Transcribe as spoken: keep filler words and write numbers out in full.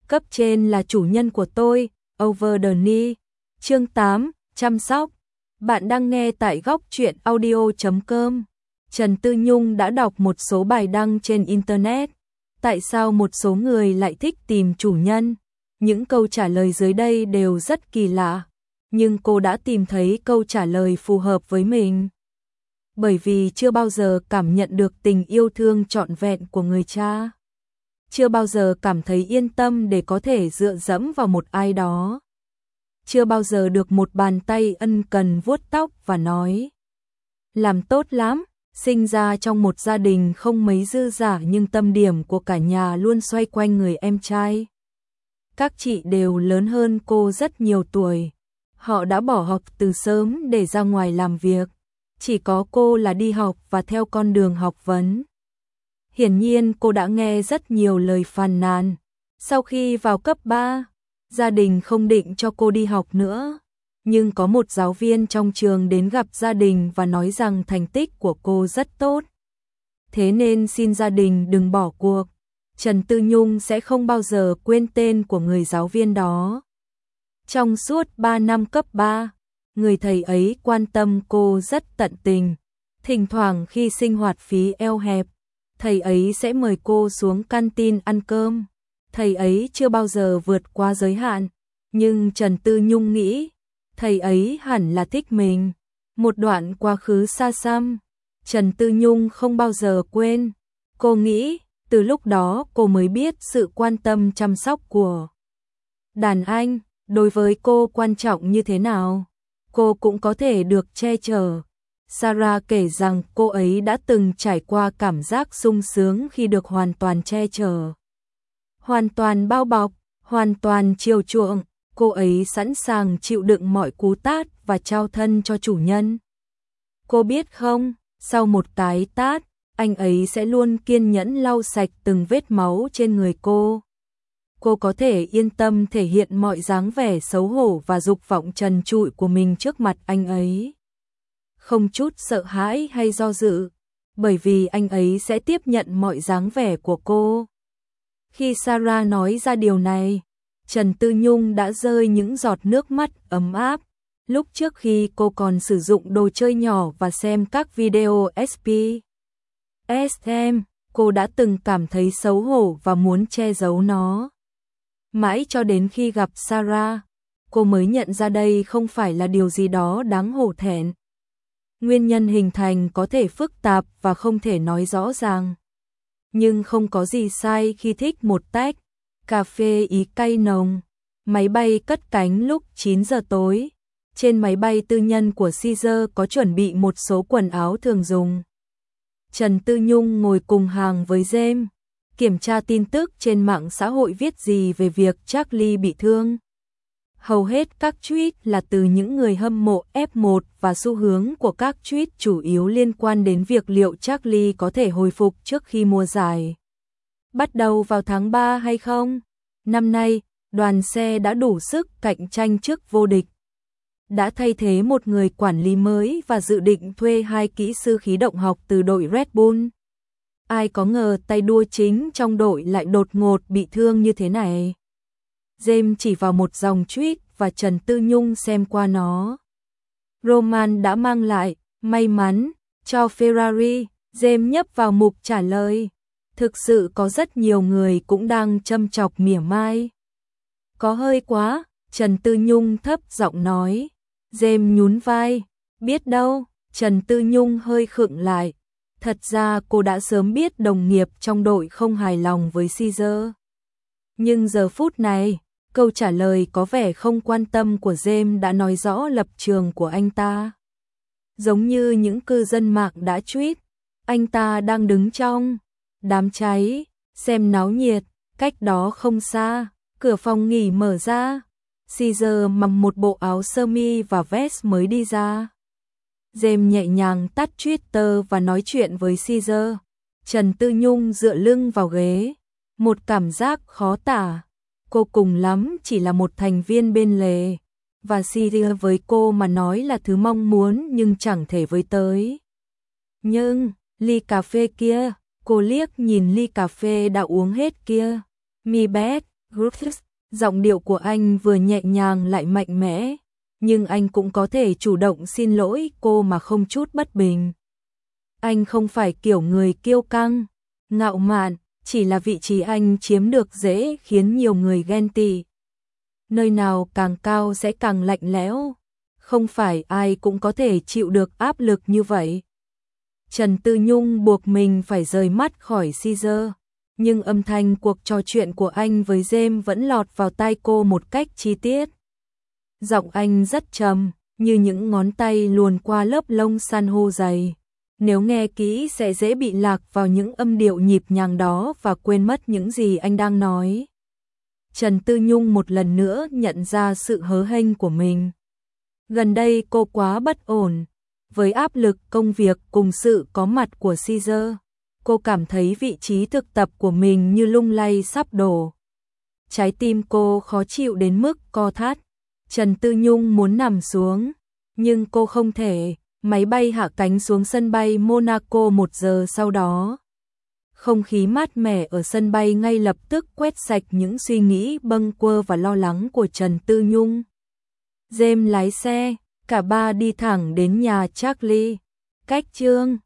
Cấp trên là chủ nhân của tôi, over the knee. Chương tám, chăm sóc. Bạn đang nghe tại góc truyện audio chấm com. Trần Tư Nhung đã đọc một số bài đăng trên Internet. Tại sao một số người lại thích tìm chủ nhân? Những câu trả lời dưới đây đều rất kỳ lạ. Nhưng cô đã tìm thấy câu trả lời phù hợp với mình. Bởi vì chưa bao giờ cảm nhận được tình yêu thương trọn vẹn của người cha. Chưa bao giờ cảm thấy yên tâm để có thể dựa dẫm vào một ai đó. Chưa bao giờ được một bàn tay ân cần vuốt tóc và nói: làm tốt lắm. Sinh ra trong một gia đình không mấy dư dả nhưng tâm điểm của cả nhà luôn xoay quanh người em trai. Các chị đều lớn hơn cô rất nhiều tuổi. Họ đã bỏ học từ sớm để ra ngoài làm việc. Chỉ có cô là đi học và theo con đường học vấn. Hiển nhiên cô đã nghe rất nhiều lời phàn nàn. Sau khi vào cấp ba, gia đình không định cho cô đi học nữa. Nhưng có một giáo viên trong trường đến gặp gia đình và nói rằng thành tích của cô rất tốt. Thế nên xin gia đình đừng bỏ cuộc. Trần Tư Nhung sẽ không bao giờ quên tên của người giáo viên đó. Trong suốt ba năm cấp ba, người thầy ấy quan tâm cô rất tận tình. Thỉnh thoảng khi sinh hoạt phí eo hẹp, thầy ấy sẽ mời cô xuống canteen ăn cơm. Thầy ấy chưa bao giờ vượt qua giới hạn, nhưng Trần Tư Nhung nghĩ thầy ấy hẳn là thích mình. Một đoạn quá khứ xa xăm, Trần Tư Nhung không bao giờ quên. Cô nghĩ, từ lúc đó cô mới biết sự quan tâm chăm sóc của đàn anh đối với cô quan trọng như thế nào. Cô cũng có thể được che chở. Sarah kể rằng cô ấy đã từng trải qua cảm giác sung sướng khi được hoàn toàn che chở, hoàn toàn bao bọc, hoàn toàn chiều chuộng. Cô ấy sẵn sàng chịu đựng mọi cú tát và trao thân cho chủ nhân. Cô biết không, sau một cái tát, anh ấy sẽ luôn kiên nhẫn lau sạch từng vết máu trên người cô. Cô có thể yên tâm thể hiện mọi dáng vẻ xấu hổ và dục vọng trần trụi của mình trước mặt anh ấy. Không chút sợ hãi hay do dự, bởi vì anh ấy sẽ tiếp nhận mọi dáng vẻ của cô. Khi Sarah nói ra điều này, Trần Tư Nhung đã rơi những giọt nước mắt ấm áp. Lúc trước khi cô còn sử dụng đồ chơi nhỏ và xem các video ét pê ét em, cô đã từng cảm thấy xấu hổ và muốn che giấu nó. Mãi cho đến khi gặp Sarah, cô mới nhận ra đây không phải là điều gì đó đáng hổ thẹn. Nguyên nhân hình thành có thể phức tạp và không thể nói rõ ràng. Nhưng không có gì sai khi thích một tách cà phê ý cay nồng. Máy bay cất cánh lúc chín giờ tối. Trên máy bay tư nhân của Caesar có chuẩn bị một số quần áo thường dùng. Trần Tư Nhung ngồi cùng hàng với James, kiểm tra tin tức trên mạng xã hội viết gì về việc Charlie bị thương. Hầu hết các tweet là từ những người hâm mộ ép một và xu hướng của các tweet chủ yếu liên quan đến việc liệu Charlie có thể hồi phục trước khi mùa giải bắt đầu vào tháng ba hay không. Năm nay, đoàn xe đã đủ sức cạnh tranh chức vô địch. Đã thay thế một người quản lý mới và dự định thuê hai kỹ sư khí động học từ đội Red Bull. Ai có ngờ tay đua chính trong đội lại đột ngột bị thương như thế này. James chỉ vào một dòng tweet và Trần Tư Nhung xem qua nó. Roman đã mang lại may mắn cho Ferrari. James nhấp vào mục trả lời. Thực sự có rất nhiều người cũng đang châm chọc mỉa mai. Có hơi quá, Trần Tư Nhung thấp giọng nói. James nhún vai. Biết đâu, Trần Tư Nhung hơi khựng lại. Thật ra cô đã sớm biết đồng nghiệp trong đội không hài lòng với Caesar. Nhưng giờ phút này, câu trả lời có vẻ không quan tâm của James đã nói rõ lập trường của anh ta. Giống như những cư dân mạng đã tweet, anh ta đang đứng trong đám cháy, xem náo nhiệt, cách đó không xa, cửa phòng nghỉ mở ra. Caesar mặc một bộ áo sơ mi và vest mới đi ra. James nhẹ nhàng tắt Twitter và nói chuyện với Caesar. Trần Tư Nhung dựa lưng vào ghế, một cảm giác khó tả. Cô cùng lắm chỉ là một thành viên bên lề, và Caesar với cô mà nói là thứ mong muốn nhưng chẳng thể với tới. Nhưng, ly cà phê kia, cô liếc nhìn ly cà phê đã uống hết kia. Mi Beth, Griffiths, giọng điệu của anh vừa nhẹ nhàng lại mạnh mẽ, nhưng anh cũng có thể chủ động xin lỗi cô mà không chút bất bình. Anh không phải kiểu người kiêu căng, ngạo mạn, chỉ là vị trí anh chiếm được dễ khiến nhiều người ghen tị. Nơi nào càng cao sẽ càng lạnh lẽo, không phải ai cũng có thể chịu được áp lực như vậy. Trần Tư Nhung buộc mình phải rời mắt khỏi Caesar, nhưng âm thanh cuộc trò chuyện của anh với James vẫn lọt vào tai cô một cách chi tiết. Giọng anh rất trầm, như những ngón tay luồn qua lớp lông san hô dày. Nếu nghe kỹ sẽ dễ bị lạc vào những âm điệu nhịp nhàng đó và quên mất những gì anh đang nói. Trần Tư Nhung một lần nữa nhận ra sự hớ hênh của mình. Gần đây cô quá bất ổn. Với áp lực công việc cùng sự có mặt của Caesar, cô cảm thấy vị trí thực tập của mình như lung lay sắp đổ. Trái tim cô khó chịu đến mức co thắt. Trần Tư Nhung muốn nằm xuống, nhưng cô không thể. Máy bay hạ cánh xuống sân bay Monaco một giờ sau đó. Không khí mát mẻ ở sân bay ngay lập tức quét sạch những suy nghĩ bâng quơ và lo lắng của Trần Tư Nhung. James lái xe, cả ba đi thẳng đến nhà Charlie. Cách Trương